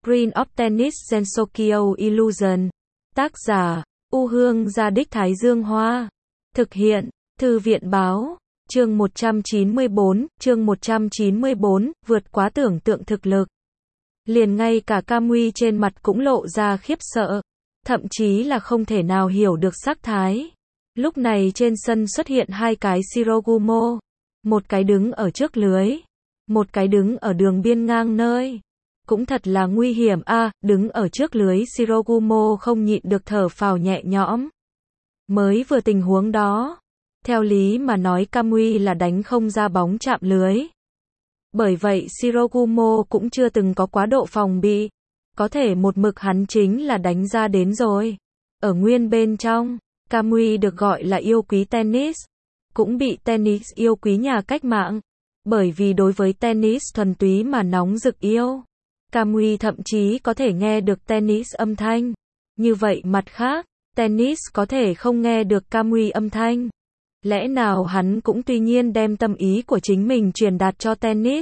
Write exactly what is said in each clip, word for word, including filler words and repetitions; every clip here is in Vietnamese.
Prince of Tennis Gensokyo Illusion. Tác giả, U Hương Gia Đích Thái Dương Hoa. Thực hiện, Thư viện Báo. Chương một trăm chín mươi bốn, chương một trăm chín mươi bốn, vượt quá tưởng tượng thực lực. Liền ngay cả Kamui trên mặt cũng lộ ra khiếp sợ, thậm chí là không thể nào hiểu được sắc thái. Lúc này trên sân xuất hiện hai cái Shirogumo, một cái đứng ở trước lưới, một cái đứng ở đường biên ngang nơi. Cũng thật là nguy hiểm a, à, đứng ở trước lưới Shirogumo không nhịn được thở phào nhẹ nhõm. Mới vừa tình huống đó, theo lý mà nói Kamui là đánh không ra bóng chạm lưới. Bởi vậy Shirogumo cũng chưa từng có quá độ phòng bị, có thể một mực hắn chính là đánh ra đến rồi. Ở nguyên bên trong, Kamui được gọi là yêu quý tennis, cũng bị tennis yêu quý nhà cách mạng, bởi vì đối với tennis thuần túy mà nóng rực yêu. Kamui thậm chí có thể nghe được tennis âm thanh. Như vậy mặt khác, tennis có thể không nghe được Kamui âm thanh. Lẽ nào hắn cũng tuy nhiên đem tâm ý của chính mình truyền đạt cho tennis?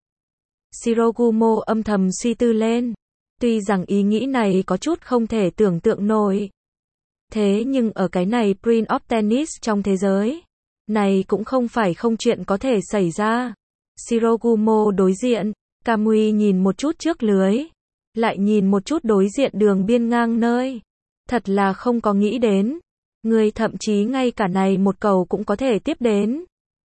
Shirogumo âm thầm suy tư lên. Tuy rằng ý nghĩ này có chút không thể tưởng tượng nổi. Thế nhưng ở cái này Prince of Tennis trong thế giới này cũng không phải không chuyện có thể xảy ra. Shirogumo đối diện, Kamui nhìn một chút trước lưới, lại nhìn một chút đối diện đường biên ngang nơi. Thật là không có nghĩ đến, người thậm chí ngay cả này một cầu cũng có thể tiếp đến.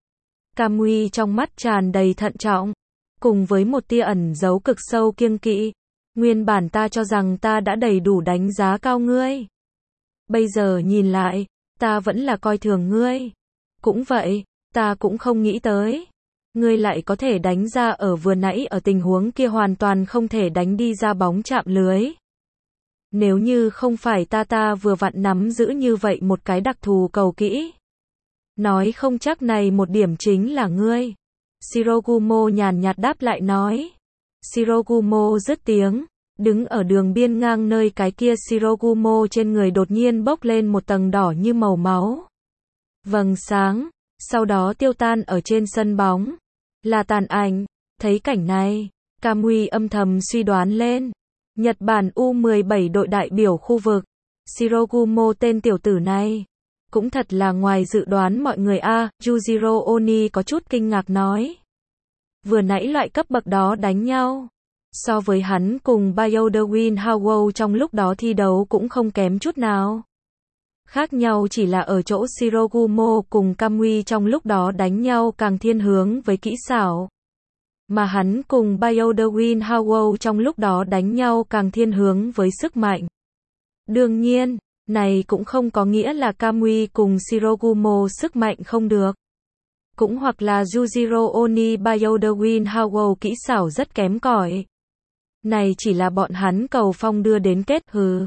Kamui trong mắt tràn đầy thận trọng, cùng với một tia ẩn giấu cực sâu kiêng kỵ. Nguyên bản ta cho rằng ta đã đầy đủ đánh giá cao ngươi. Bây giờ nhìn lại, ta vẫn là coi thường ngươi. Cũng vậy, ta cũng không nghĩ tới. Ngươi lại có thể đánh ra ở vừa nãy ở tình huống kia hoàn toàn không thể đánh đi ra bóng chạm lưới. Nếu như không phải ta ta vừa vặn nắm giữ như vậy một cái đặc thù cầu kỹ. Nói không chắc này một điểm chính là ngươi. Shirogumo nhàn nhạt đáp lại nói. Shirogumo dứt tiếng, đứng ở đường biên ngang nơi cái kia Shirogumo trên người đột nhiên bốc lên một tầng đỏ như màu máu. Vầng sáng, sau đó tiêu tan ở trên sân bóng. Là tàn ảnh. Thấy cảnh này, Kamui âm thầm suy đoán lên. Nhật Bản U mười bảy đội đại biểu khu vực. Shirogumo tên tiểu tử này cũng thật là ngoài dự đoán mọi người a, à, Yujiro Oni có chút kinh ngạc nói. Vừa nãy loại cấp bậc đó đánh nhau, so với hắn cùng Bayodewin Howell trong lúc đó thi đấu cũng không kém chút nào. Khác nhau chỉ là ở chỗ Shirogumo cùng Kamui trong lúc đó đánh nhau càng thiên hướng với kỹ xảo. Mà hắn cùng Bayodewin Howell trong lúc đó đánh nhau càng thiên hướng với sức mạnh. Đương nhiên, này cũng không có nghĩa là Kamui cùng Shirogumo sức mạnh không được. Cũng hoặc là Yujiro Oni Bayodewin Howell kỹ xảo rất kém cỏi. Này chỉ là bọn hắn cầu phong đưa đến kết hừ.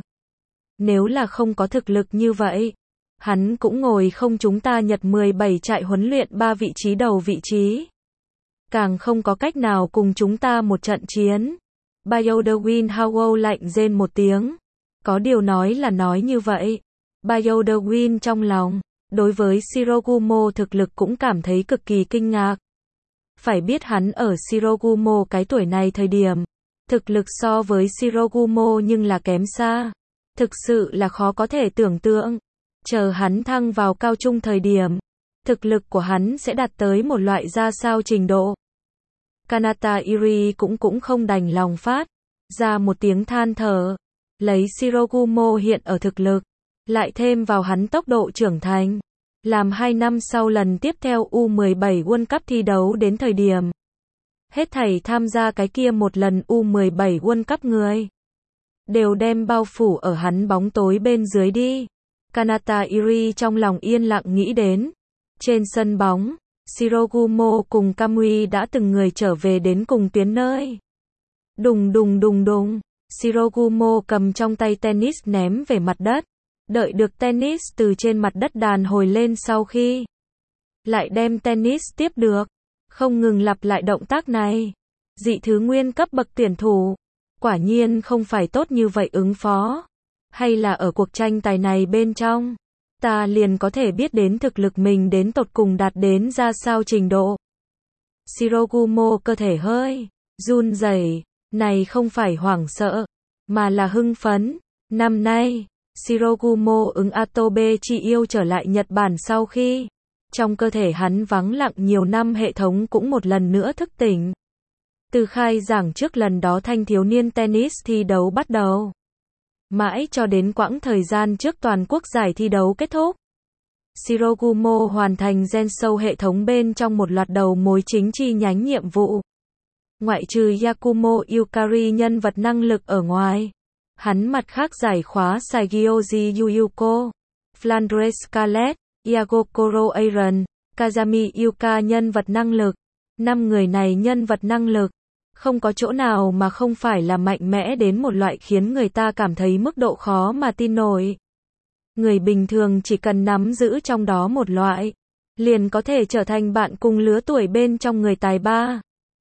Nếu là không có thực lực như vậy, hắn cũng ngồi không chúng ta Nhật mười bảy trại huấn luyện ba vị trí đầu vị trí. Càng không có cách nào cùng chúng ta một trận chiến. Bayodewin Howell lạnh rên một tiếng. Có điều nói là nói như vậy. Bayodewin trong lòng, đối với Shirogumo thực lực cũng cảm thấy cực kỳ kinh ngạc. Phải biết hắn ở Shirogumo cái tuổi này thời điểm, thực lực so với Shirogumo nhưng là kém xa. Thực sự là khó có thể tưởng tượng. Chờ hắn thăng vào cao trung thời điểm, thực lực của hắn sẽ đạt tới một loại ra sao trình độ. Kanata Iri cũng cũng không đành lòng phát ra một tiếng than thở. Lấy Shirogumo hiện ở thực lực, lại thêm vào hắn tốc độ trưởng thành, làm hai năm sau lần tiếp theo U mười bảy World Cup thi đấu đến thời điểm. Hết thảy tham gia cái kia một lần U mười bảy World Cup người đều đem bao phủ ở hắn bóng tối bên dưới đi. Kanata Iri trong lòng yên lặng nghĩ đến. Trên sân bóng, Shirogumo cùng Kamui đã từng người trở về đến cùng tuyến nơi. Đùng đùng đùng đùng, Shirogumo cầm trong tay tennis ném về mặt đất. Đợi được tennis từ trên mặt đất đàn hồi lên sau khi lại đem tennis tiếp được, không ngừng lặp lại động tác này. Dị thứ nguyên cấp bậc tuyển thủ, quả nhiên không phải tốt như vậy ứng phó. Hay là ở cuộc tranh tài này bên trong, ta liền có thể biết đến thực lực mình đến tột cùng đạt đến ra sao trình độ. Shirogumo cơ thể hơi run rẩy, Này không phải hoảng sợ, mà là hưng phấn. Năm nay, Shirogumo ứng Atobe chi yêu trở lại Nhật Bản sau khi trong cơ thể hắn vắng lặng nhiều năm, hệ thống cũng một lần nữa thức tỉnh. Từ khai giảng trước lần đó thanh thiếu niên tennis thi đấu bắt đầu, mãi cho đến quãng thời gian trước toàn quốc giải thi đấu kết thúc, Shirogumo hoàn thành gen sâu hệ thống bên trong một loạt đầu mối chính chi nhánh nhiệm vụ. Ngoại trừ Yakumo Yukari nhân vật năng lực ở ngoài, hắn mặt khác giải khóa Saigyoji Yuyuko, Flandre Scarlett, Iago Koro Aaron, Kazami Yuka nhân vật năng lực. Năm người này nhân vật năng lực, không có chỗ nào mà không phải là mạnh mẽ đến một loại khiến người ta cảm thấy mức độ khó mà tin nổi. Người bình thường chỉ cần nắm giữ trong đó một loại, liền có thể trở thành bạn cùng lứa tuổi bên trong người tài ba.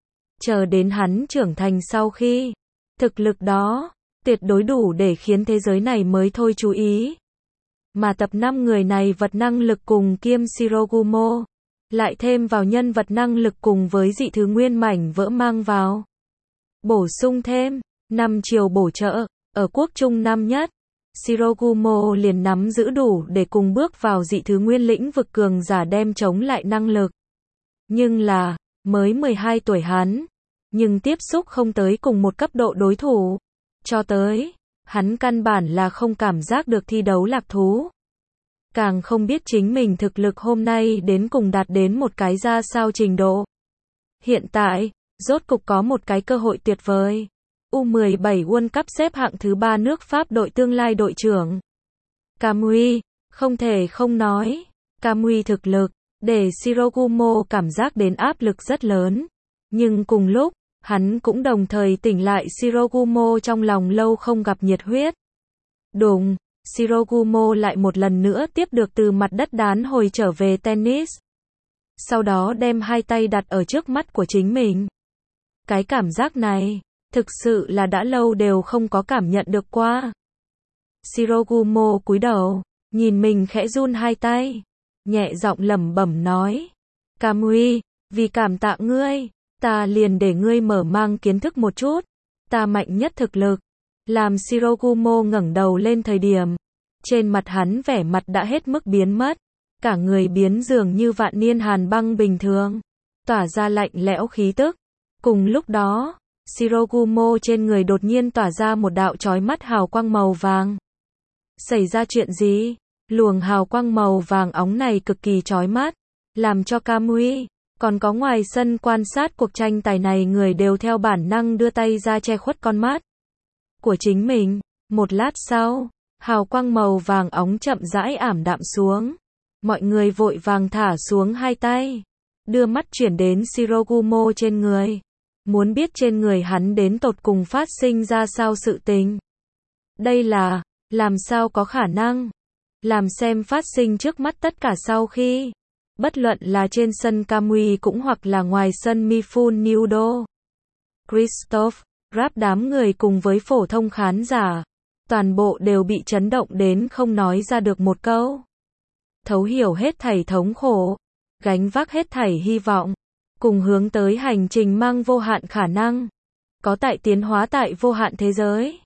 Chờ đến hắn trưởng thành sau khi, thực lực đó, tuyệt đối đủ để khiến thế giới này mới thôi chú ý. Mà tập năm người này vật năng lực cùng kiêm Shirogumo, lại thêm vào nhân vật năng lực cùng với dị thứ nguyên mảnh vỡ mang vào. Bổ sung thêm, năm chiều bổ trợ, ở quốc trung năm nhất, Shirogumo liền nắm giữ đủ để cùng bước vào dị thứ nguyên lĩnh vực cường giả đem chống lại năng lực. Nhưng là, mới mười hai tuổi hắn, nhưng tiếp xúc không tới cùng một cấp độ đối thủ. Cho tới, hắn căn bản là không cảm giác được thi đấu lạc thú. Càng không biết chính mình thực lực hôm nay đến cùng đạt đến một cái ra sao trình độ. Hiện tại, rốt cục có một cái cơ hội tuyệt vời. U mười bảy World Cup xếp hạng thứ ba nước Pháp đội tương lai đội trưởng Kamui, không thể không nói, Kamui thực lực, để Shirogumo cảm giác đến áp lực rất lớn. Nhưng cùng lúc, hắn cũng đồng thời tỉnh lại Shirogumo trong lòng lâu không gặp nhiệt huyết. Đùng, Shirogumo lại một lần nữa tiếp được từ mặt đất đán hồi trở về tennis. Sau đó đem hai tay đặt ở trước mắt của chính mình. Cái cảm giác này, thực sự là đã lâu đều không có cảm nhận được qua. Shirogumo cúi đầu, nhìn mình khẽ run hai tay, nhẹ giọng lẩm bẩm nói: Kamui, vì cảm tạ ngươi, ta liền để ngươi mở mang kiến thức một chút, ta mạnh nhất thực lực. Làm Shirogumo ngẩng đầu lên thời điểm, trên mặt hắn vẻ mặt đã hết mức biến mất, cả người biến dường như vạn niên hàn băng bình thường, tỏa ra lạnh lẽo khí tức. Cùng lúc đó, Shirogumo trên người đột nhiên tỏa ra một đạo chói mắt hào quang màu vàng. Xảy ra chuyện gì? Luồng hào quang màu vàng óng này cực kỳ chói mắt, làm cho Kamui, còn có ngoài sân quan sát cuộc tranh tài này người đều theo bản năng đưa tay ra che khuất con mắt của chính mình. Một lát sau, hào quang màu vàng óng chậm rãi ảm đạm xuống. Mọi người vội vàng thả xuống hai tay, đưa mắt chuyển đến Shirogumo trên người, muốn biết trên người hắn đến tột cùng phát sinh ra sao sự tình. Đây là, làm sao có khả năng? Làm xem phát sinh trước mắt tất cả sau khi, bất luận là trên sân Kamui cũng hoặc là ngoài sân Mifune Nudo, Christophe, Rap đám người cùng với phổ thông khán giả, toàn bộ đều bị chấn động đến không nói ra được một câu. Thấu hiểu hết thảy thống khổ, gánh vác hết thảy hy vọng, cùng hướng tới hành trình mang vô hạn khả năng, có tại tiến hóa tại vô hạn thế giới.